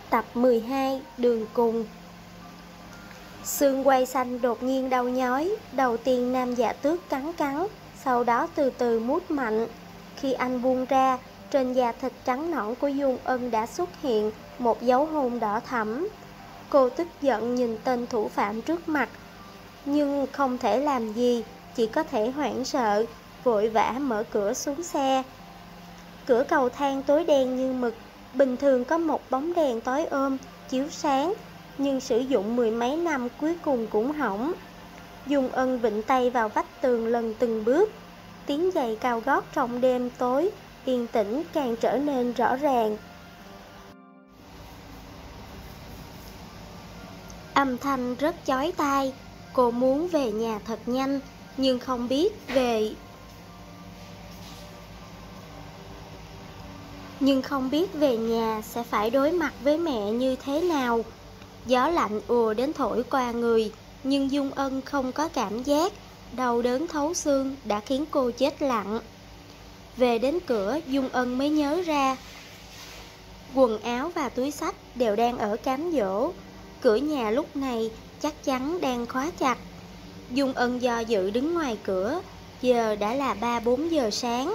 Tập 12 Đường Cùng. Xương quai xanh đột nhiên đau nhói. Đầu tiên Nam Dạ Tước cắn cắn, sau đó từ từ mút mạnh. Khi anh buông ra, trên da thịt trắng nõn của Dung Ân đã xuất hiện một dấu hôn đỏ thẫm. Cô tức giận nhìn tên thủ phạm trước mặt, nhưng không thể làm gì, chỉ có thể hoảng sợ, vội vã mở cửa xuống xe. Cửa cầu thang tối đen như mực, bình thường có một bóng đèn tối ôm chiếu sáng, nhưng sử dụng mười mấy năm cuối cùng cũng hỏng. Dung Ân vịn tay vào vách tường lần từng bước, tiếng giày cao gót trong đêm tối yên tĩnh càng trở nên rõ ràng. Âm thanh rất chói tai. Cô muốn về nhà thật nhanh, nhưng không biết về nhà sẽ phải đối mặt với mẹ như thế nào. Gió lạnh ùa đến thổi qua người, nhưng Dung Ân không có cảm giác. Đau đớn thấu xương đã khiến cô chết lặng. Về đến cửa, Dung Ân mới nhớ ra quần áo và túi xách đều đang ở cám dỗ. Cửa nhà lúc này chắc chắn đang khóa chặt. Dung Ân do dự đứng ngoài cửa. Giờ đã là 3-4 giờ sáng.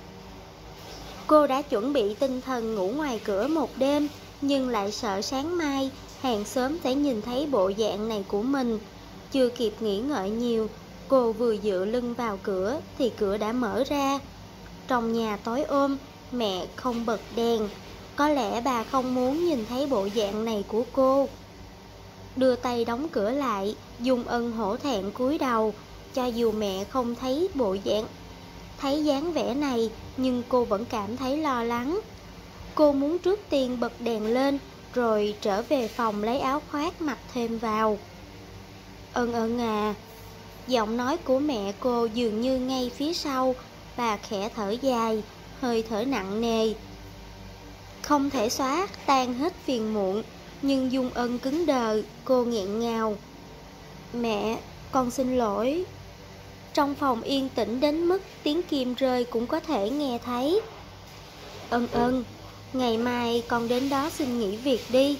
Cô đã chuẩn bị tinh thần ngủ ngoài cửa một đêm, nhưng lại sợ sáng mai hàng xóm sẽ nhìn thấy bộ dạng này của mình. Chưa kịp nghĩ ngợi nhiều, cô vừa dựa lưng vào cửa thì cửa đã mở ra. Trong nhà tối ôm, mẹ không bật đèn. Có lẽ bà không muốn nhìn thấy bộ dạng này của cô. Đưa tay đóng cửa lại, Dung Ân hổ thẹn cúi đầu. Cho dù mẹ không thấy dáng vẻ này, nhưng cô vẫn cảm thấy lo lắng. Cô muốn trước tiên bật đèn lên, rồi trở về phòng lấy áo khoác mặc thêm vào. Ân Ân à. Giọng nói của mẹ cô dường như ngay phía sau. Bà khẽ thở dài, hơi thở nặng nề, không thể xóa tan hết phiền muộn. Nhưng Dung Ân cứng đờ, cô nghẹn ngào. Mẹ, con xin lỗi. Trong phòng yên tĩnh đến mức tiếng kim rơi cũng có thể nghe thấy. Ân Ân, ngày mai con đến đó xin nghỉ việc đi.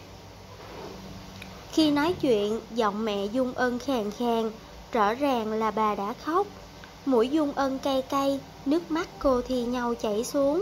Khi nói chuyện, giọng mẹ Dung Ân khàn khàn, rõ ràng là bà đã khóc. Mũi Dung Ân cay cay, nước mắt cô thi nhau chảy xuống.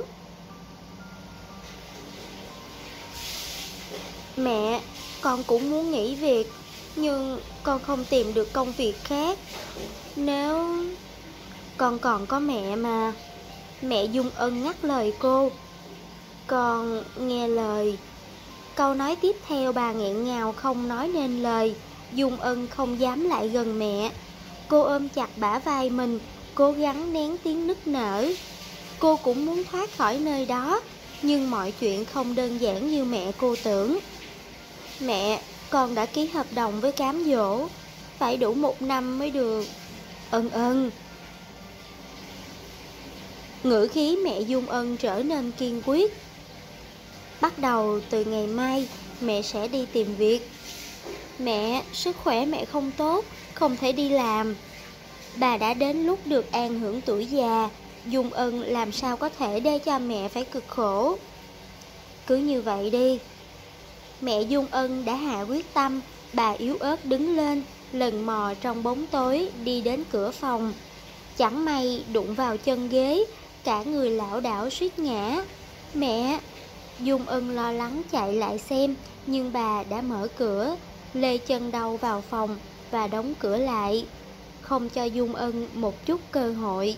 Mẹ, con cũng muốn nghỉ việc, nhưng con không tìm được công việc khác. Nếu... Con còn có mẹ mà. Mẹ Dung Ân ngắt lời cô. Con nghe lời. Câu nói tiếp theo bà nghẹn ngào không nói nên lời. Dung Ân không dám lại gần mẹ. Cô ôm chặt bả vai mình, cố gắng nén tiếng nức nở. Cô cũng muốn thoát khỏi nơi đó, nhưng mọi chuyện không đơn giản như mẹ cô tưởng. Mẹ, con đã ký hợp đồng với cám dỗ, phải đủ 1 năm mới được. Ân Ân. Ngữ khí mẹ Dung Ân trở nên kiên quyết. Bắt đầu từ ngày mai, mẹ sẽ đi tìm việc. Mẹ, sức khỏe mẹ không tốt, không thể đi làm. Bà đã đến lúc được an hưởng tuổi già. Dung Ân làm sao có thể để cho mẹ phải cực khổ. Cứ như vậy đi. Mẹ Dung Ân đã hạ quyết tâm. Bà yếu ớt đứng lên, lần mò trong bóng tối đi đến cửa phòng. Chẳng may đụng vào chân ghế, cả người lảo đảo suýt ngã. Mẹ! Dung Ân lo lắng chạy lại xem, nhưng bà đã mở cửa, lê chân đầu vào phòng và đóng cửa lại, không cho Dung Ân một chút cơ hội.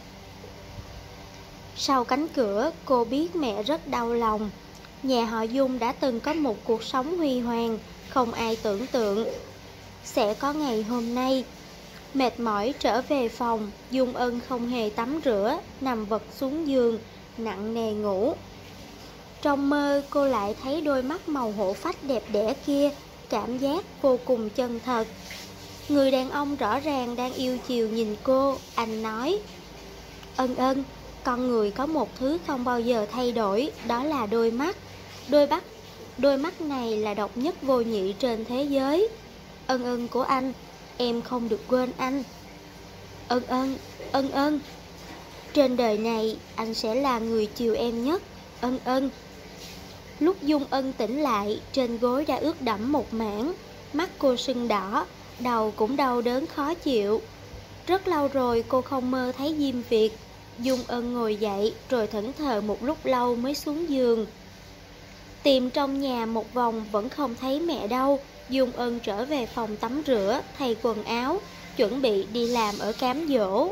Sau cánh cửa, cô biết mẹ rất đau lòng. Nhà họ Dung đã từng có một cuộc sống huy hoàng, không ai tưởng tượng sẽ có ngày hôm nay. Mệt mỏi trở về phòng, Dung Ân không hề tắm rửa, nằm vật xuống giường, nặng nề ngủ. Trong mơ cô lại thấy đôi mắt màu hổ phách đẹp đẽ kia, cảm giác vô cùng chân thật. Người đàn ông rõ ràng đang yêu chiều nhìn cô. Anh nói, Ân Ân, con người có một thứ không bao giờ thay đổi, đó là đôi mắt. Đôi mắt này là độc nhất vô nhị trên thế giới. Ân Ân của anh, em không được quên anh. Ân Ân, Ân Ân, trên đời này anh sẽ là người chiều em nhất. Ân Ân. Lúc Dung Ân tỉnh lại, trên gối đã ướt đẫm một mảng, mắt cô sưng đỏ, đầu cũng đau đớn khó chịu. Rất lâu rồi cô không mơ thấy Diêm Việt. Dung Ân ngồi dậy rồi thẫn thờ một lúc lâu mới xuống giường. Tìm trong nhà một vòng vẫn không thấy mẹ đâu. Dung Ân trở về phòng tắm rửa, thay quần áo, chuẩn bị đi làm ở cám dỗ.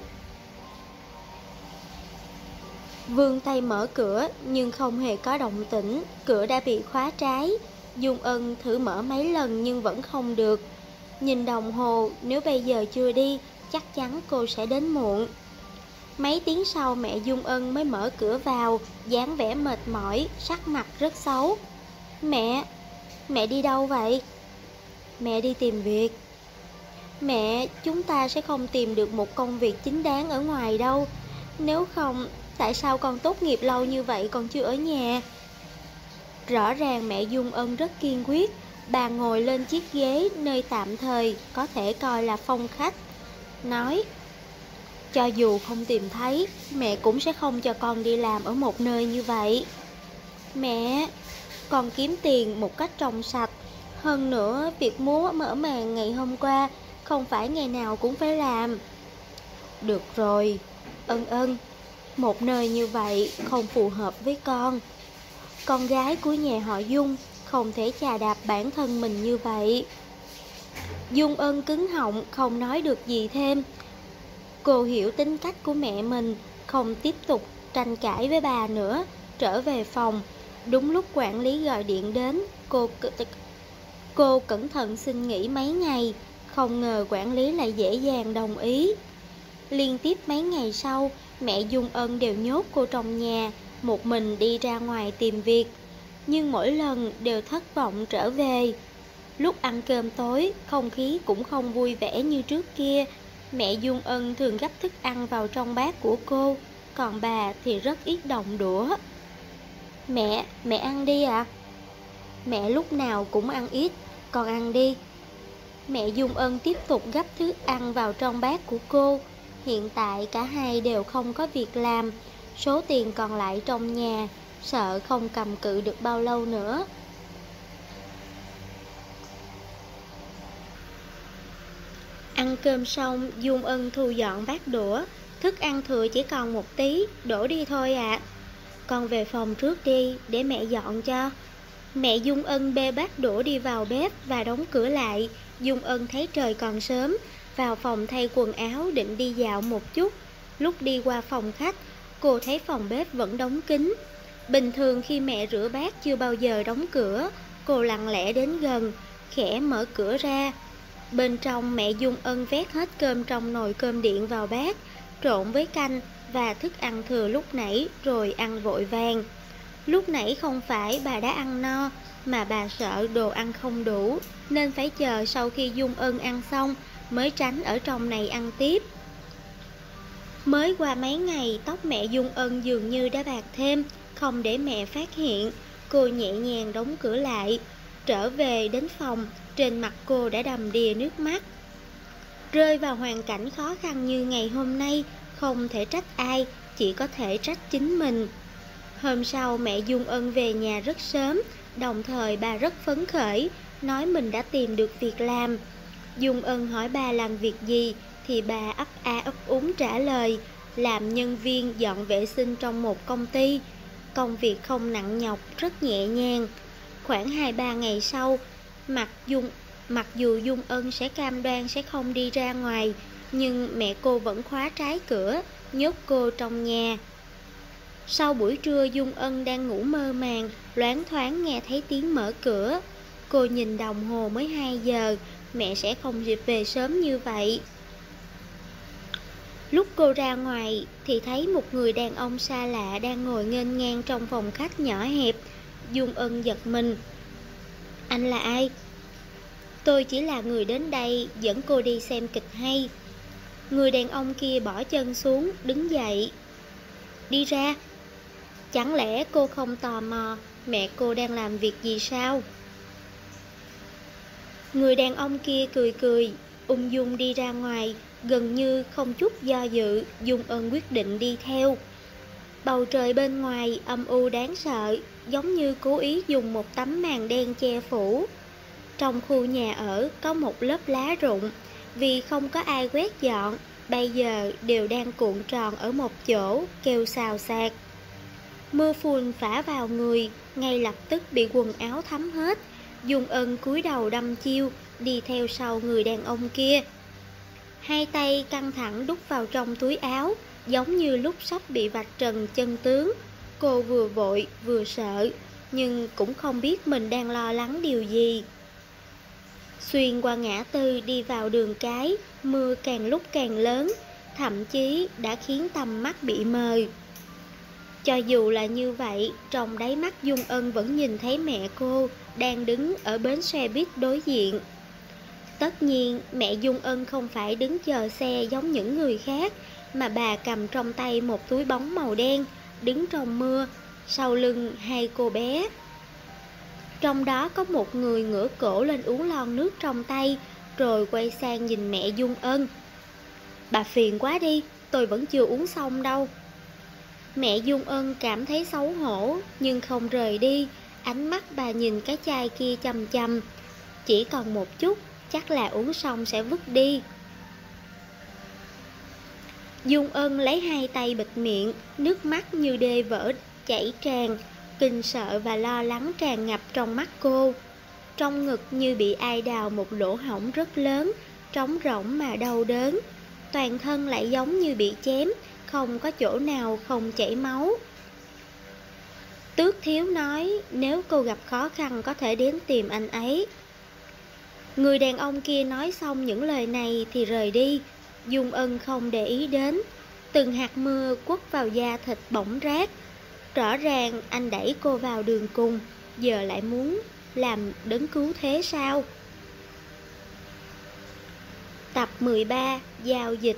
Vươn tay mở cửa nhưng không hề có động tĩnh, cửa đã bị khóa trái. Dung Ân thử mở mấy lần nhưng vẫn không được. Nhìn đồng hồ, nếu bây giờ chưa đi, chắc chắn cô sẽ đến muộn. Mấy tiếng sau mẹ Dung Ân mới mở cửa vào, dáng vẻ mệt mỏi, sắc mặt rất xấu. Mẹ đi đâu vậy? Mẹ đi tìm việc. Mẹ, chúng ta sẽ không tìm được một công việc chính đáng ở ngoài đâu. Nếu không, tại sao con tốt nghiệp lâu như vậy còn chưa ở nhà? Rõ ràng mẹ Dung Ân rất kiên quyết. Bà ngồi lên chiếc ghế nơi tạm thời có thể coi là phòng khách, nói: cho dù không tìm thấy, mẹ cũng sẽ không cho con đi làm ở một nơi như vậy. Mẹ, con kiếm tiền một cách trong sạch. Hơn nữa, việc múa mở màn ngày hôm qua không phải ngày nào cũng phải làm. Được rồi, Ân, một nơi như vậy không phù hợp với con. Con gái của nhà họ Dung không thể chà đạp bản thân mình như vậy. Dung Ân cứng họng không nói được gì thêm. Cô hiểu tính cách của mẹ mình, không tiếp tục tranh cãi với bà nữa, trở về phòng. Đúng lúc quản lý gọi điện đến, cô cẩn thận xin nghỉ mấy ngày, không ngờ quản lý lại dễ dàng đồng ý. Liên tiếp mấy ngày sau, mẹ Dung Ân đều nhốt cô trong nhà, một mình đi ra ngoài tìm việc, nhưng mỗi lần đều thất vọng trở về. Lúc ăn cơm tối, không khí cũng không vui vẻ như trước kia. Mẹ Dung Ân thường gắp thức ăn vào trong bát của cô, còn bà thì rất ít động đũa. Mẹ ăn đi ạ. Mẹ lúc nào cũng ăn ít, con ăn đi. Mẹ Dung Ân tiếp tục gắp thức ăn vào trong bát của cô. Hiện tại cả hai đều không có việc làm, số tiền còn lại trong nhà, sợ không cầm cự được bao lâu nữa. Ăn cơm xong, Dung Ân thu dọn bát đũa. Thức ăn thừa chỉ còn một tí, đổ đi thôi ạ. Con về phòng trước đi, để mẹ dọn cho. Mẹ Dung Ân bê bát đũa đi vào bếp và đóng cửa lại. Dung Ân thấy trời còn sớm, vào phòng thay quần áo định đi dạo một chút. Lúc đi qua phòng khách, cô thấy phòng bếp vẫn đóng kín. Bình thường khi mẹ rửa bát chưa bao giờ đóng cửa. Cô lặng lẽ đến gần, khẽ mở cửa ra. Bên trong mẹ Dung Ân vét hết cơm trong nồi cơm điện vào bát, trộn với canh và thức ăn thừa lúc nãy rồi ăn vội vàng. Lúc nãy không phải bà đã ăn no, mà bà sợ đồ ăn không đủ, nên phải chờ sau khi Dung Ân ăn xong mới tránh ở trong này ăn tiếp. Mới qua mấy ngày, tóc mẹ Dung Ân dường như đã bạc thêm, không để mẹ phát hiện. Cô nhẹ nhàng đóng cửa lại, trở về đến phòng, trên mặt cô đã đầm đìa nước mắt. Rơi vào hoàn cảnh khó khăn như ngày hôm nay, không thể trách ai, chỉ có thể trách chính mình. Hôm sau mẹ Dung Ân về nhà rất sớm, đồng thời bà rất phấn khởi, nói mình đã tìm được việc làm. Dung Ân hỏi bà làm việc gì, thì bà ấp a ấp úng trả lời, làm nhân viên dọn vệ sinh trong một công ty. Công việc không nặng nhọc, rất nhẹ nhàng. Khoảng 2-3 ngày sau, mặc dù Dung Ân sẽ cam đoan sẽ không đi ra ngoài, nhưng mẹ cô vẫn khóa trái cửa, nhốt cô trong nhà. Sau buổi trưa, Dung Ân đang ngủ mơ màng, loáng thoáng nghe thấy tiếng mở cửa. Cô nhìn đồng hồ mới 2 giờ, mẹ sẽ không dịp về sớm như vậy. Lúc cô ra ngoài thì thấy một người đàn ông xa lạ đang ngồi nghênh ngang trong phòng khách nhỏ hẹp. Dung Ân giật mình. Anh là ai? Tôi chỉ là người đến đây dẫn cô đi xem kịch hay. Người đàn ông kia bỏ chân xuống, đứng dậy. Đi ra. Chẳng lẽ cô không tò mò mẹ cô đang làm việc gì sao? Người đàn ông kia cười cười, ung dung đi ra ngoài, gần như không chút do dự. Dung Ân quyết định đi theo. Bầu trời bên ngoài âm u đáng sợ, giống như cố ý dùng một tấm màn đen che phủ. Trong khu nhà ở có một lớp lá rụng, vì không có ai quét dọn, bây giờ đều đang cuộn tròn ở một chỗ, kêu xào xạc. Mưa phùn phả vào người, ngay lập tức bị quần áo thấm hết. Dung Ân cúi đầu đâm chiêu, đi theo sau người đàn ông kia. Hai tay căng thẳng đút vào trong túi áo, giống như lúc sắp bị vạch trần chân tướng. Cô vừa vội vừa sợ, nhưng cũng không biết mình đang lo lắng điều gì. Xuyên qua ngã tư đi vào đường cái, mưa càng lúc càng lớn, thậm chí đã khiến tầm mắt bị mờ. Cho dù là như vậy, trong đáy mắt Dung Ân vẫn nhìn thấy mẹ cô đang đứng ở bến xe buýt đối diện. Tất nhiên, mẹ Dung Ân không phải đứng chờ xe giống những người khác, mà bà cầm trong tay một túi bóng màu đen, đứng trong mưa, sau lưng hai cô bé. Trong đó có một người ngửa cổ lên uống lon nước trong tay, rồi quay sang nhìn mẹ Dung Ân. Bà phiền quá đi, tôi vẫn chưa uống xong đâu. Mẹ Dung Ân cảm thấy xấu hổ, nhưng không rời đi, ánh mắt bà nhìn cái chai kia chằm chằm. Chỉ còn một chút, chắc là uống xong sẽ vứt đi. Dung Ân lấy hai tay bịt miệng, nước mắt như đê vỡ chảy tràn, kinh sợ và lo lắng tràn ngập trong mắt cô. Trong ngực như bị ai đào một lỗ hổng rất lớn, trống rỗng mà đau đớn. Toàn thân lại giống như bị chém, không có chỗ nào không chảy máu. Tước Thiếu nói nếu cô gặp khó khăn có thể đến tìm anh ấy. Người đàn ông kia nói xong những lời này thì rời đi. Dung Ân không để ý đến. Từng hạt mưa quất vào da thịt bỏng rát. Rõ ràng anh đẩy cô vào đường cùng, giờ lại muốn làm đấng cứu thế sao? Tập 13 Giao dịch.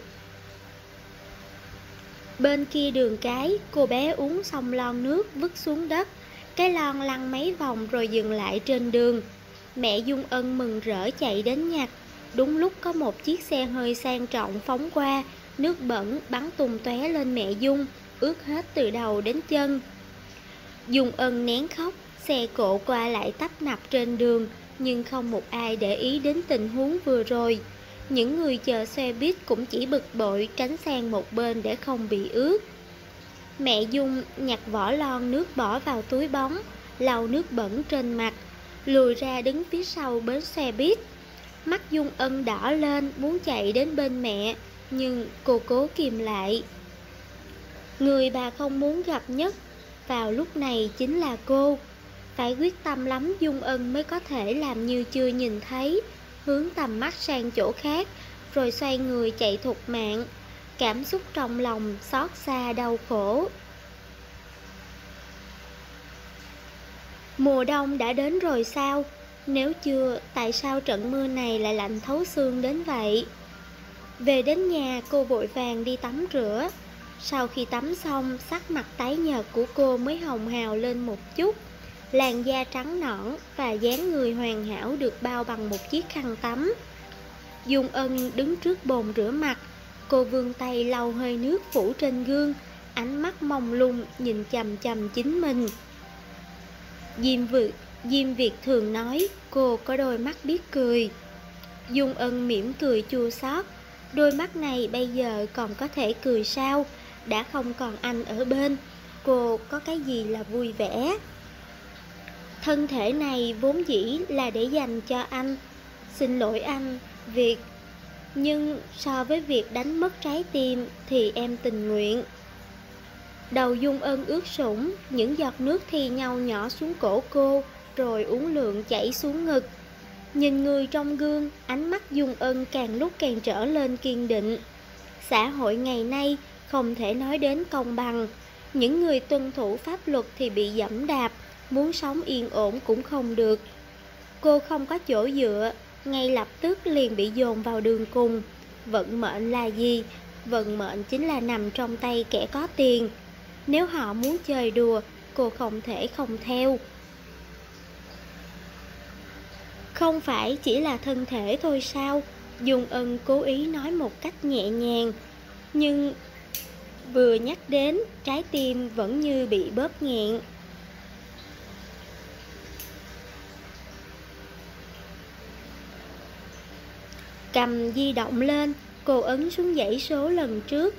Bên kia đường cái, cô bé uống xong lon nước vứt xuống đất. Cái lon lăn mấy vòng rồi dừng lại trên đường. Mẹ Dung Ân mừng rỡ chạy đến nhặt. Đúng lúc có một chiếc xe hơi sang trọng phóng qua, nước bẩn bắn tung tóe lên mẹ Dung, ướt hết từ đầu đến chân. Dung Ân nén khóc, xe cộ qua lại tấp nập trên đường, nhưng không một ai để ý đến tình huống vừa rồi. Những người chờ xe buýt cũng chỉ bực bội tránh sang một bên để không bị ướt. Mẹ Dung nhặt vỏ lon nước bỏ vào túi bóng, lau nước bẩn trên mặt, lùi ra đứng phía sau bến xe buýt. Mắt Dung Ân đỏ lên muốn chạy đến bên mẹ, nhưng cô cố kìm lại. Người bà không muốn gặp nhất vào lúc này chính là cô. Phải quyết tâm lắm Dung Ân mới có thể làm như chưa nhìn thấy, hướng tầm mắt sang chỗ khác, rồi xoay người chạy thục mạng. Cảm xúc trong lòng xót xa đau khổ. Mùa đông đã đến rồi sao? Nếu chưa, tại sao trận mưa này lại lạnh thấu xương đến vậy? Về đến nhà, cô vội vàng đi tắm rửa. Sau khi tắm xong, sắc mặt tái nhợt của cô mới hồng hào lên một chút. Làn da trắng nõn và dáng người hoàn hảo được bao bằng một chiếc khăn tắm. Dung Ân đứng trước bồn rửa mặt. Cô vươn tay lau hơi nước phủ trên gương, ánh mắt mông lung nhìn chằm chằm chính mình. Diêm Việt thường nói cô có đôi mắt biết cười. Dung Ân mỉm cười chua xót. Đôi mắt này bây giờ còn có thể cười sao? Đã không còn anh ở bên, cô có cái gì là vui vẻ? Thân thể này vốn dĩ là để dành cho anh. Xin lỗi anh, Việt. Nhưng so với việc đánh mất trái tim thì em tình nguyện. Đầu Dung Ân ướt sũng, những giọt nước thi nhau nhỏ xuống cổ cô, rồi uốn lượn chảy xuống ngực. Nhìn người trong gương, ánh mắt Dung Ân càng lúc càng trở lên kiên định. Xã hội ngày nay không thể nói đến công bằng. Những người tuân thủ pháp luật thì bị giẫm đạp, muốn sống yên ổn cũng không được. Cô không có chỗ dựa, ngay lập tức liền bị dồn vào đường cùng. Vận mệnh là gì? Vận mệnh chính là nằm trong tay kẻ có tiền. Nếu họ muốn chơi đùa, cô không thể không theo. Không phải chỉ là thân thể thôi sao? Dung Ân cố ý nói một cách nhẹ nhàng, nhưng vừa nhắc đến, trái tim vẫn như bị bóp nghẹn. Cầm di động lên, cô ấn xuống dãy số lần trước,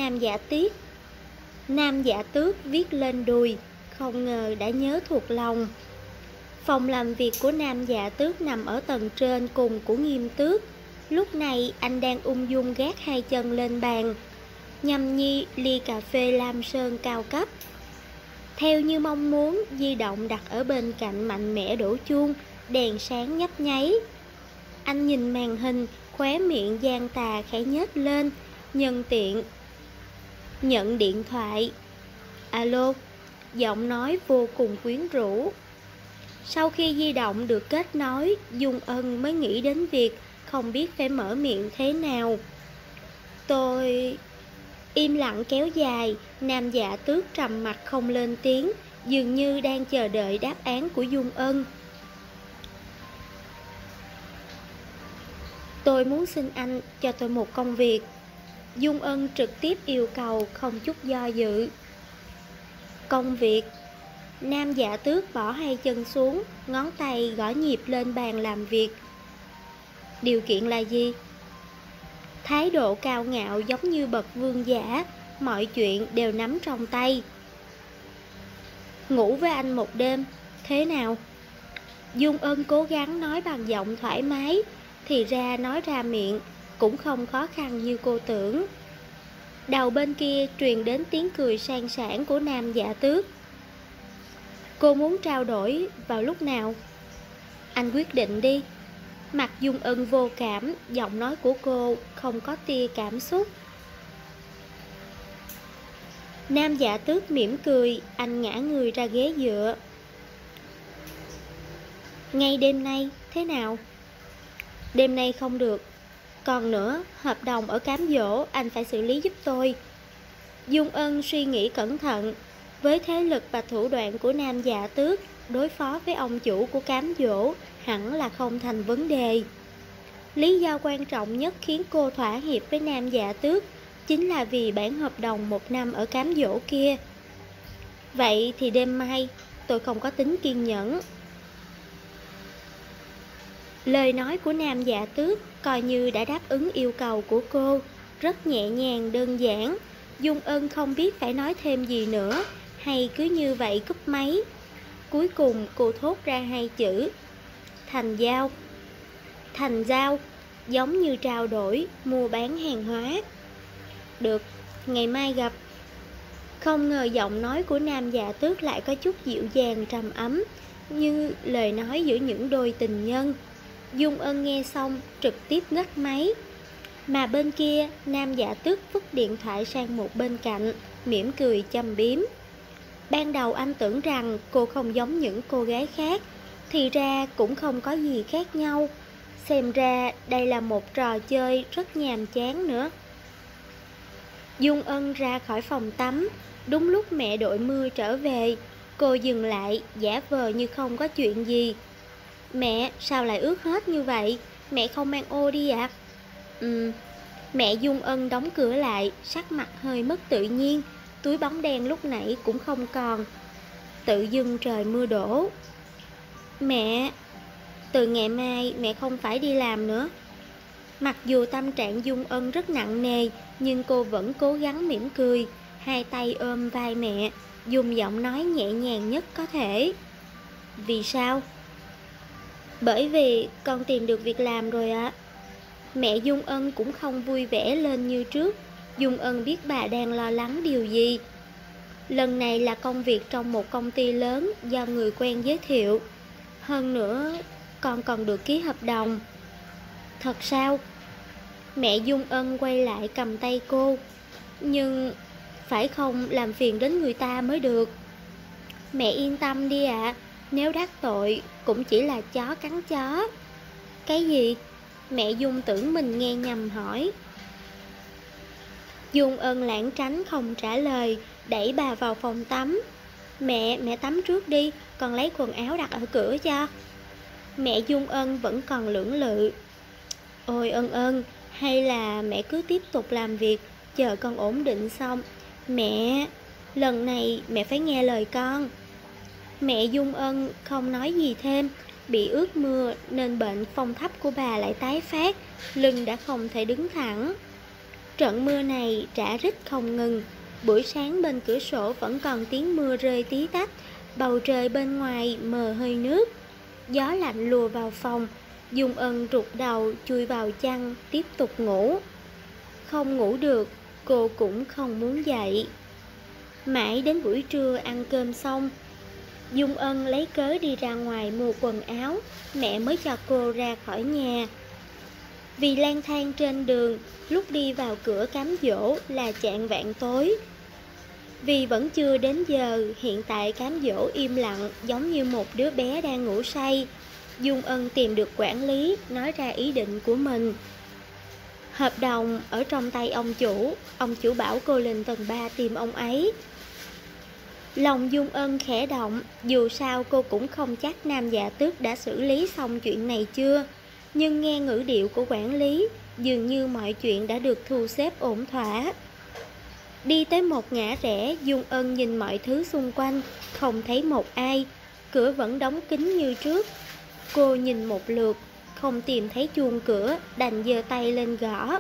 Nam Dạ Tước viết lên đùi, không ngờ đã nhớ thuộc lòng. Phòng làm việc của Nam Dạ Tước nằm ở tầng trên cùng của Nghiêm Tước. Lúc này anh đang ung dung gác hai chân lên bàn, nhâm nhi ly cà phê lam sơn cao cấp. Theo như mong muốn, di động đặt ở bên cạnh mạnh mẽ đổ chuông, đèn sáng nhấp nháy. Anh nhìn màn hình, khóe miệng gian tà khẽ nhếch lên, nhân tiện nhận điện thoại. Alo, giọng nói vô cùng quyến rũ. Sau khi di động được kết nối, Dung Ân mới nghĩ đến việc không biết phải mở miệng thế nào. Tôi... Im lặng kéo dài, Nam Dạ Tước trầm mặc không lên tiếng, dường như đang chờ đợi đáp án của Dung Ân. Tôi muốn xin anh cho tôi một công việc. Dung Ân trực tiếp yêu cầu không chút do dự. Công việc? Nam Dạ Tước bỏ hai chân xuống, ngón tay gõ nhịp lên bàn làm việc. Điều kiện là gì? Thái độ cao ngạo giống như bậc vương giả, mọi chuyện đều nắm trong tay. Ngủ với anh một đêm, thế nào? Dung Ân cố gắng nói bằng giọng thoải mái, thì ra nói ra miệng cũng không khó khăn như cô tưởng. Đầu bên kia truyền đến tiếng cười sang sảng của Nam Dạ Tước. Cô muốn trao đổi vào lúc nào? Anh quyết định đi. Mặt Dung Ân vô cảm, giọng nói của cô không có tia cảm xúc. Nam Dạ Tước mỉm cười, anh ngã người ra ghế dựa. Ngay đêm nay, thế nào? Đêm nay không được. Còn nữa, hợp đồng ở Cám Dỗ anh phải xử lý giúp tôi. Dung Ân suy nghĩ cẩn thận. Với thế lực và thủ đoạn của Nam Dạ Tước, đối phó với ông chủ của Cám Dỗ hẳn là không thành vấn đề. Lý do quan trọng nhất khiến cô thỏa hiệp với Nam Dạ Tước chính là vì bản hợp đồng 1 năm ở Cám Dỗ kia. Vậy thì đêm mai tôi không có tính kiên nhẫn. Lời nói của Nam Dạ Tước coi như đã đáp ứng yêu cầu của cô, rất nhẹ nhàng đơn giản. Dung Ân không biết phải nói thêm gì nữa, hay cứ như vậy cúp máy. Cuối cùng cô thốt ra hai chữ: thành giao. Thành giao, giống như trao đổi, mua bán hàng hóa. Được, ngày mai gặp. Không ngờ giọng nói của Nam Dạ Tước lại có chút dịu dàng trầm ấm, như lời nói giữa những đôi tình nhân. Dung Ân nghe xong trực tiếp ngắt máy. Mà bên kia, Nam Dạ Tước vứt điện thoại sang một bên cạnh, mỉm cười châm biếm. Ban đầu anh tưởng rằng cô không giống những cô gái khác, thì ra cũng không có gì khác nhau. Xem ra đây là một trò chơi rất nhàm chán nữa. Dung Ân ra khỏi phòng tắm, đúng lúc mẹ đội mưa trở về. Cô dừng lại, giả vờ như không có chuyện gì. Mẹ, sao lại ướt hết như vậy? Mẹ không mang ô đi ạ? Mẹ Dung Ân đóng cửa lại, sắc mặt hơi mất tự nhiên. Túi bóng đen lúc nãy cũng không còn. Tự dưng trời mưa đổ. Mẹ, từ ngày mai mẹ không phải đi làm nữa. Mặc dù tâm trạng Dung Ân rất nặng nề, nhưng cô vẫn cố gắng mỉm cười, hai tay ôm vai mẹ, dùng giọng nói nhẹ nhàng nhất có thể. Vì sao? Bởi vì con tìm được việc làm rồi ạ. Mẹ Dung Ân cũng không vui vẻ lên như trước. Dung Ân biết bà đang lo lắng điều gì. Lần này là công việc trong một công ty lớn do người quen giới thiệu. Hơn nữa, con còn được ký hợp đồng. Thật sao? Mẹ Dung Ân quay lại cầm tay cô. Nhưng phải không làm phiền đến người ta mới được. Mẹ yên tâm đi ạ. Nếu đắc tội cũng chỉ là chó cắn chó. Cái gì? Mẹ Dung tưởng mình nghe nhầm hỏi. Dung Ân lảng tránh không trả lời, đẩy bà vào phòng tắm. Mẹ tắm trước đi, con lấy quần áo đặt ở cửa cho. Mẹ Dung Ân vẫn còn lưỡng lự. Ôi Ân, hay là mẹ cứ tiếp tục làm việc, chờ con ổn định xong. Mẹ, lần này mẹ phải nghe lời con. Mẹ Dung Ân không nói gì thêm, Bị ướt mưa nên bệnh phong thấp của bà lại tái phát, lưng đã không thể đứng thẳng. Trận mưa này rả rích không ngừng. Buổi sáng bên cửa sổ vẫn còn tiếng mưa rơi tí tách, bầu trời bên ngoài mờ hơi nước. Gió lạnh lùa vào phòng, Dung Ân rụt đầu chui vào chăn tiếp tục ngủ. Không ngủ được, cô cũng không muốn dậy. Mãi đến buổi trưa ăn cơm xong, Dung Ân lấy cớ đi ra ngoài mua quần áo, mẹ mới cho cô ra khỏi nhà. Vì lang thang trên đường, lúc đi vào cửa cám dỗ là chạng vạng tối. Vì vẫn chưa đến giờ, hiện tại cám dỗ im lặng giống như một đứa bé đang ngủ say. Dung Ân tìm được quản lý, nói ra ý định của mình. Hợp đồng ở trong tay ông chủ bảo cô lên tầng 3 tìm ông ấy. Lòng Dung Ân khẽ động, dù sao cô cũng không chắc Nam Dạ Tước đã xử lý xong chuyện này chưa. Nhưng nghe ngữ điệu của quản lý, dường như mọi chuyện đã được thu xếp ổn thỏa. Đi tới một ngã rẽ, Dung Ân nhìn mọi thứ xung quanh, không thấy một ai. Cửa vẫn đóng kín như trước. Cô nhìn một lượt, không tìm thấy chuông cửa, đành giơ tay lên gõ.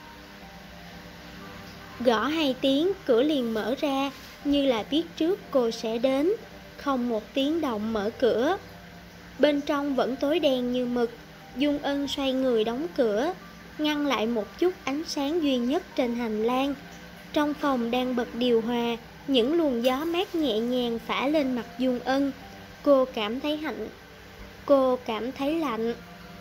Gõ 2 tiếng, cửa liền mở ra, như là biết trước cô sẽ đến. Không một tiếng động mở cửa. Bên trong vẫn tối đen như mực. Dung Ân xoay người đóng cửa, ngăn lại một chút ánh sáng duy nhất trên hành lang. Trong phòng đang bật điều hòa, những luồng gió mát nhẹ nhàng phả lên mặt Dung Ân. Cô cảm thấy lạnh.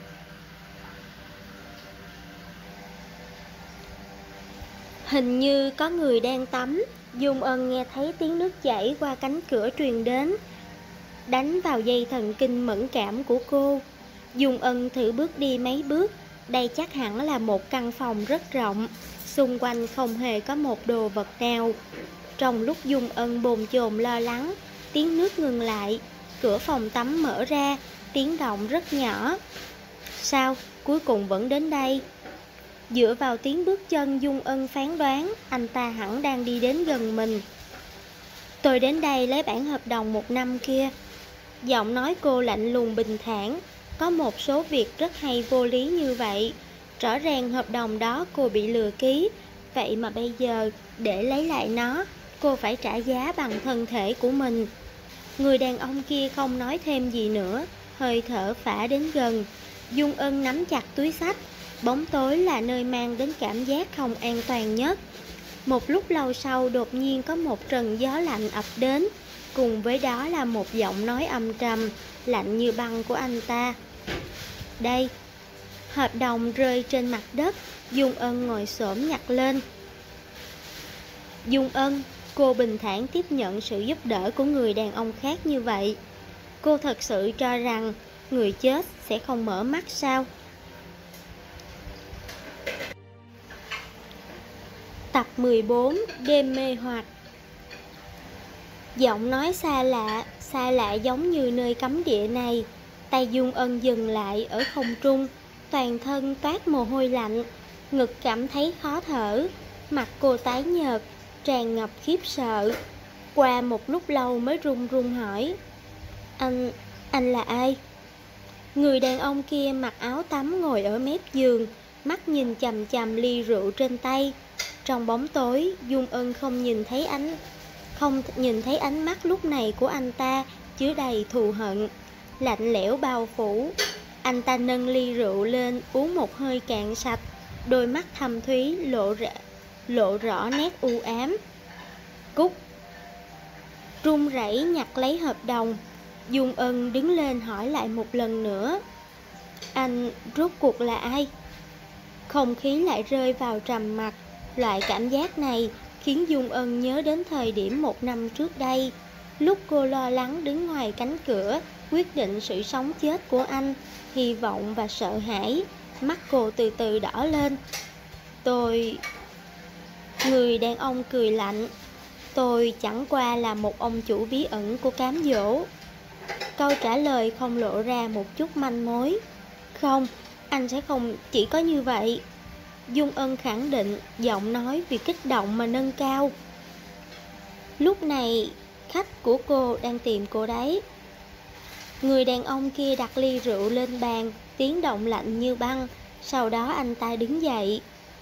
Hình như có người đang tắm. Dung Ân nghe thấy tiếng nước chảy qua cánh cửa truyền đến, đánh vào dây thần kinh mẫn cảm của cô. Dung Ân thử bước đi mấy bước. Đây chắc hẳn là một căn phòng rất rộng, xung quanh không hề có một đồ vật nào. Trong lúc Dung Ân bồn chồn lo lắng, tiếng nước ngừng lại, cửa phòng tắm mở ra, tiếng động rất nhỏ. Sao, cuối cùng vẫn đến đây? Dựa vào tiếng bước chân, Dung Ân phán đoán anh ta hẳn đang đi đến gần mình. Tôi đến đây lấy bản hợp đồng 1 năm kia. Giọng nói cô lạnh lùng bình thản. Có một số việc rất hay vô lý như vậy. Rõ ràng hợp đồng đó cô bị lừa ký, vậy mà bây giờ để lấy lại nó, cô phải trả giá bằng thân thể của mình. Người đàn ông kia không nói thêm gì nữa, hơi thở phả đến gần. Dung Ân nắm chặt túi xách. Bóng tối là nơi mang đến cảm giác không an toàn nhất. Một lúc lâu sau, đột nhiên có một trận gió lạnh ập đến, cùng với đó là một giọng nói âm trầm, lạnh như băng của anh ta. Đây. Hợp đồng rơi trên mặt đất. Dung Ân ngồi xổm nhặt lên. Dung Ân, cô bình thản tiếp nhận sự giúp đỡ của người đàn ông khác như vậy. Cô thật sự cho rằng người chết sẽ không mở mắt sao? Tập 14, đêm mê hoặc. Giọng nói xa lạ giống như nơi cấm địa này. Tay Dung Ân dừng lại ở không trung, toàn thân toát mồ hôi lạnh, ngực cảm thấy khó thở, mặt cô tái nhợt, tràn ngập khiếp sợ. Qua một lúc lâu mới run run hỏi, anh là ai? Người đàn ông kia mặc áo tắm ngồi ở mép giường, mắt nhìn chằm chằm ly rượu trên tay. Trong bóng tối, Dung Ân không nhìn thấy ánh mắt lúc này của anh ta chứa đầy thù hận, lạnh lẽo bao phủ. Anh ta nâng ly rượu lên uống một hơi cạn sạch, đôi mắt thâm thúy lộ rõ nét u ám. Cút. Run rẩy nhặt lấy hợp đồng. Dung Ân đứng lên hỏi lại một lần nữa, anh rốt cuộc là ai? Không khí lại rơi vào trầm mặc. Loại cảm giác này khiến Dung Ân nhớ đến thời điểm 1 năm trước đây, lúc cô lo lắng đứng ngoài cánh cửa, quyết định sự sống chết của anh, hy vọng và sợ hãi. Mắt cô từ từ đỏ lên. Người đàn ông cười lạnh. Tôi chẳng qua là một ông chủ bí ẩn của cám dỗ. Câu trả lời không lộ ra một chút manh mối. Không, anh sẽ không chỉ có như vậy. Dung Ân khẳng định, giọng nói vì kích động mà nâng cao. Lúc này, khách của cô đang tìm cô đấy. Người đàn ông kia đặt ly rượu lên bàn, tiếng động lạnh như băng. Sau đó anh ta đứng dậy.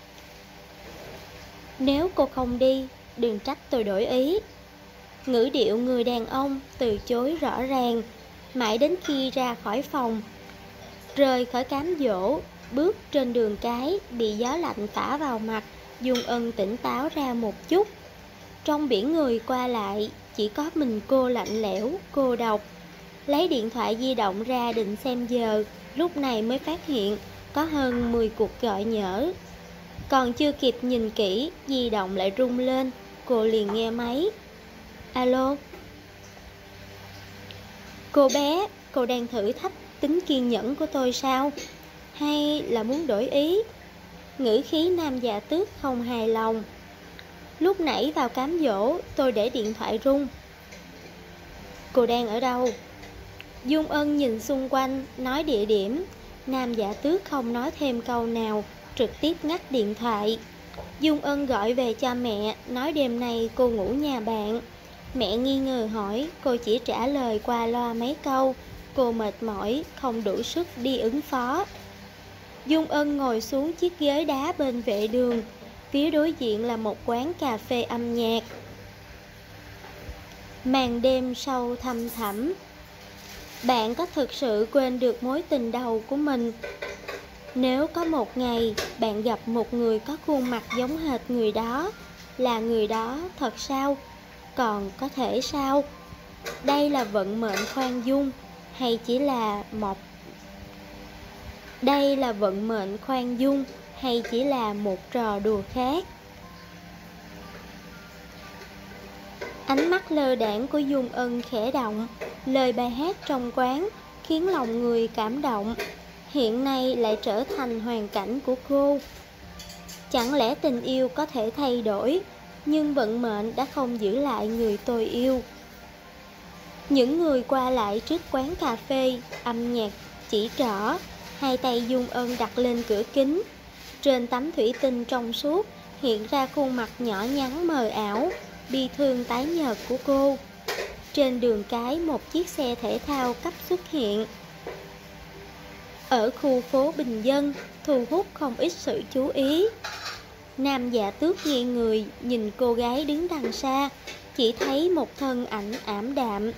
Nếu cô không đi, đừng trách tôi đổi ý. Ngữ điệu người đàn ông từ chối rõ ràng. Mãi đến khi ra khỏi phòng, rời khỏi cám dỗ, bước trên đường cái, bị gió lạnh phả vào mặt, Dung Ân tỉnh táo ra một chút. Trong biển người qua lại, chỉ có mình cô lạnh lẽo, cô độc. Lấy điện thoại di động ra định xem giờ, lúc này mới phát hiện có hơn 10 cuộc gọi nhỡ. Còn chưa kịp nhìn kỹ, di động lại rung lên, cô liền nghe máy. Alo? Cô bé, cô đang thử thách tính kiên nhẫn của tôi sao? Hay là muốn đổi ý? Ngữ khí Nam Dạ Tước không hài lòng. Lúc nãy vào cám dỗ, tôi để điện thoại rung. Cô đang ở đâu? Dung Ân nhìn xung quanh, nói địa điểm. Nam Dạ Tước không nói thêm câu nào, trực tiếp ngắt điện thoại. Dung Ân gọi về cho mẹ, nói đêm nay cô ngủ nhà bạn. Mẹ nghi ngờ hỏi, cô chỉ trả lời qua loa mấy câu. Cô mệt mỏi, không đủ sức đi ứng phó. Dung Ân ngồi xuống chiếc ghế đá bên vệ đường. Phía đối diện là một quán cà phê âm nhạc. Màn đêm sâu thăm thẳm. Bạn có thực sự quên được mối tình đầu của mình? Nếu có một ngày bạn gặp một người có khuôn mặt giống hệt người đó, là người đó thật sao? Còn có thể sao? Đây là vận mệnh khoan dung hay chỉ là một Đây là vận mệnh khoan dung hay chỉ là một trò đùa khác? Ánh mắt lơ đãng của Dung Ân khẽ động, lời bài hát trong quán khiến lòng người cảm động. Hiện nay lại trở thành hoàn cảnh của cô. Chẳng lẽ tình yêu có thể thay đổi, nhưng vận mệnh đã không giữ lại người tôi yêu. Những người qua lại trước quán cà phê, âm nhạc chỉ trỏ, hai tay Dung Ân đặt lên cửa kính. Trên tấm thủy tinh trong suốt hiện ra khuôn mặt nhỏ nhắn mờ ảo, bi thương tái nhợt của cô. Trên đường cái một chiếc xe thể thao cấp xuất hiện. Ở khu phố bình dân, thu hút không ít sự chú ý. Nam Dạ Tước nghiêng người nhìn cô gái đứng đằng xa, chỉ thấy một thân ảnh ảm đạm.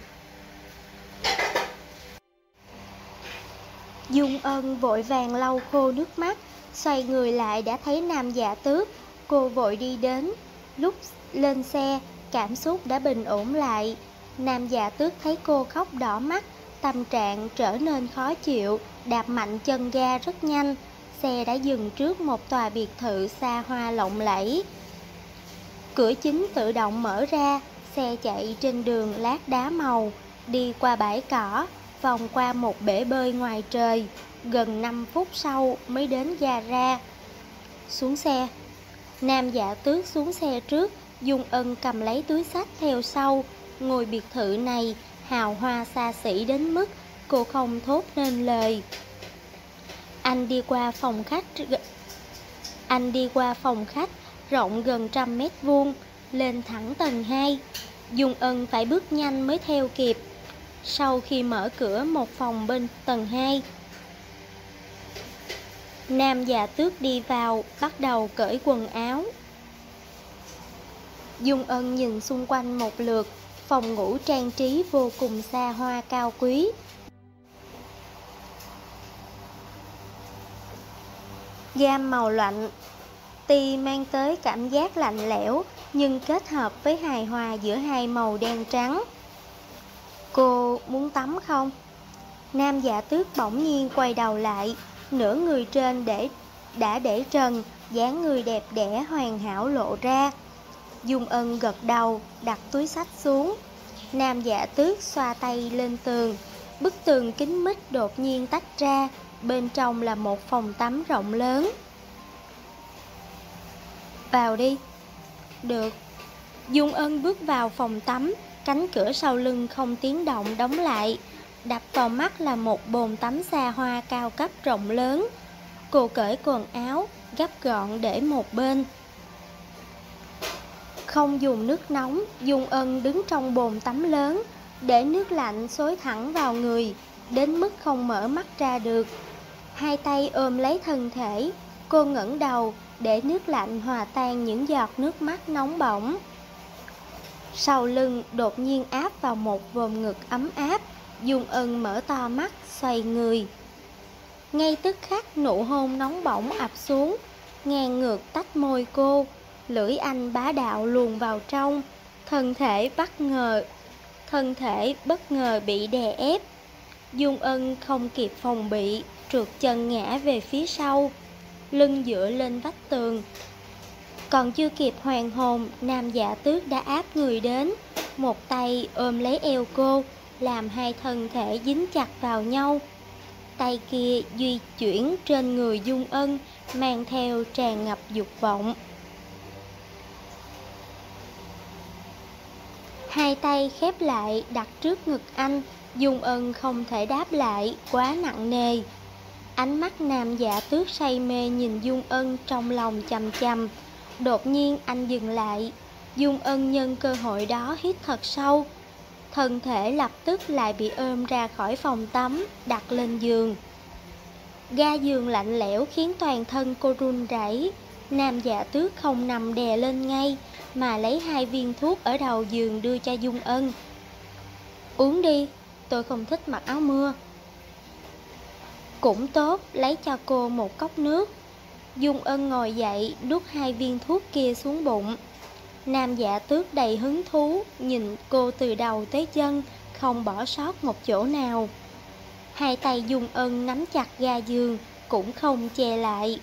Dung Ân vội vàng lau khô nước mắt, xoay người lại đã thấy Nam Dạ Tước. Cô vội đi đến. Lúc lên xe, cảm xúc đã bình ổn lại. Nam Dạ Tước thấy cô khóc đỏ mắt, tâm trạng trở nên khó chịu, đạp mạnh chân ga rất nhanh. Xe đã dừng trước một tòa biệt thự xa hoa lộng lẫy. Cửa chính tự động mở ra, xe chạy trên đường lát đá màu, đi qua bãi cỏ, vòng qua một bể bơi ngoài trời. Gần 5 phút sau mới đến gara. Xuống xe. Nam Dạ Tước xuống xe trước, Dung Ân cầm lấy túi xách theo sau. Ngôi biệt thự này hào hoa xa xỉ đến mức cô không thốt nên lời. Anh đi qua phòng khách rộng gần 100 mét vuông, lên thẳng tầng 2. Dung Ân phải bước nhanh mới theo kịp. Sau khi mở cửa một phòng bên tầng 2, Nam Dạ Tước đi vào, bắt đầu cởi quần áo. Dung Ân nhìn xung quanh một lượt, phòng ngủ trang trí vô cùng xa hoa cao quý. Gam màu lạnh, tuy mang tới cảm giác lạnh lẽo, nhưng kết hợp với hài hòa giữa hai màu đen trắng. Cô muốn tắm không? Nam Dạ Tước bỗng nhiên quay đầu lại, nửa người trên đã để trần, dáng người đẹp đẽ hoàn hảo lộ ra. Dung Ân gật đầu, đặt túi xách xuống. Nam Dạ Tước xoa tay lên tường. Bức tường kín mít đột nhiên tách ra, bên trong là một phòng tắm rộng lớn. Vào đi. Được. Dung Ân bước vào phòng tắm, cánh cửa sau lưng không tiếng động đóng lại. Đập vào mắt là một bồn tắm xa hoa cao cấp rộng lớn. Cô cởi quần áo, gấp gọn để một bên. Không dùng nước nóng, Dung Ân đứng trong bồn tắm lớn, để nước lạnh xối thẳng vào người, đến mức không mở mắt ra được. Hai tay ôm lấy thân thể, cô ngẩng đầu để nước lạnh hòa tan những giọt nước mắt nóng bỏng. Sau lưng đột nhiên áp vào một vòm ngực ấm áp, Dung Ân mở to mắt, xoay người. Ngay tức khắc nụ hôn nóng bỏng ập xuống, ngang ngược tách môi cô, lưỡi anh bá đạo luồn vào trong, thân thể bất ngờ bị đè ép. Dung Ân không kịp phòng bị, trượt chân ngã về phía sau, lưng dựa lên vách tường. Còn chưa kịp hoàn hồn, Nam Dạ Tước đã áp người đến, một tay ôm lấy eo cô, làm hai thân thể dính chặt vào nhau. Tay kia di chuyển trên người Dung Ân, mang theo tràn ngập dục vọng. Hai tay khép lại đặt trước ngực anh, Dung Ân không thể đáp lại, quá nặng nề. Ánh mắt Nam Dạ Tước say mê nhìn Dung Ân trong lòng chằm chằm. Đột nhiên anh dừng lại, Dung Ân nhân cơ hội đó hít thật sâu. Thân thể lập tức lại bị ôm ra khỏi phòng tắm, đặt lên giường. Ga giường lạnh lẽo khiến toàn thân cô run rẩy. Nam Dạ Tước không nằm đè lên ngay, mà lấy 2 viên thuốc ở đầu giường đưa cho Dung Ân. Uống đi, tôi không thích mặc áo mưa. Cũng tốt, lấy cho cô một cốc nước. Dung Ân ngồi dậy, đút 2 viên thuốc kia xuống bụng. Nam Dạ Tước đầy hứng thú, nhìn cô từ đầu tới chân, không bỏ sót một chỗ nào. Hai tay Dung Ân nắm chặt ga giường, cũng không che lại.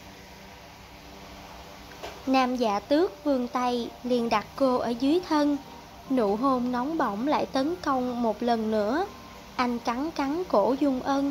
Nam Dạ Tước vươn tay, liền đặt cô ở dưới thân. Nụ hôn nóng bỏng lại tấn công một lần nữa. Anh cắn cổ Dung Ân.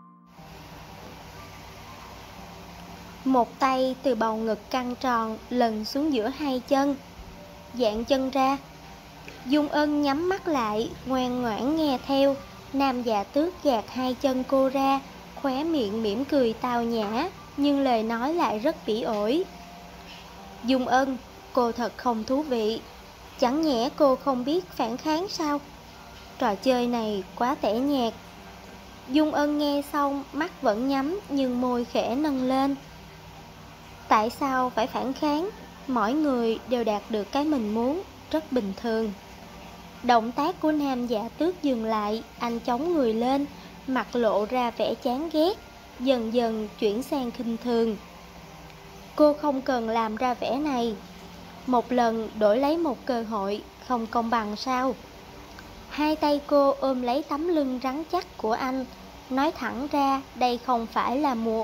Một tay từ bầu ngực căng tròn lần xuống giữa hai chân. Dạn chân ra. Dung Ân nhắm mắt lại, ngoan ngoãn nghe theo. Nam Dạ Tước gạt 2 chân cô ra, khóe miệng mỉm cười tao nhã, nhưng lời nói lại rất bỉ ổi. Dung Ân, cô thật không thú vị. Chẳng nhẽ cô không biết phản kháng sao? Trò chơi này quá tẻ nhạt. Dung Ân nghe xong, mắt vẫn nhắm nhưng môi khẽ nâng lên. Tại sao phải phản kháng? Mỗi người đều đạt được cái mình muốn, rất bình thường. Động tác của Nam Dạ Tước dừng lại, anh chống người lên, mặt lộ ra vẻ chán ghét, dần dần chuyển sang khinh thường. Cô không cần làm ra vẻ này. Một lần đổi lấy một cơ hội, không công bằng sao? Hai tay cô ôm lấy tấm lưng rắn chắc của anh, nói thẳng ra đây không phải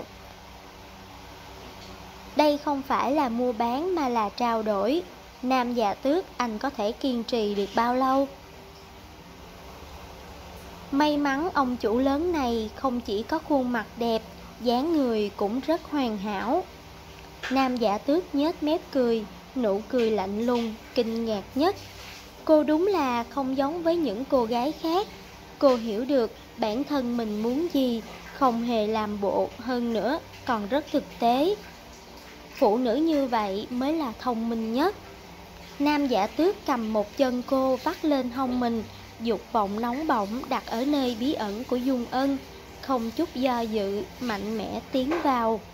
là mua bán mà là trao đổi. Nam Dạ Tước, anh có thể kiên trì được bao lâu? May mắn ông chủ lớn này không chỉ có khuôn mặt đẹp, dáng người cũng rất hoàn hảo. Nam Dạ Tước nhếch mép cười, nụ cười lạnh lùng, kinh ngạc nhất. Cô đúng là không giống với những cô gái khác. Cô hiểu được bản thân mình muốn gì, không hề làm bộ, hơn nữa còn rất thực tế. Phụ nữ như vậy mới là thông minh nhất. Nam Dạ Tước cầm một chân cô vắt lên hông mình, dục vọng nóng bỏng đặt ở nơi bí ẩn của Dung Ân, không chút do dự, mạnh mẽ tiến vào.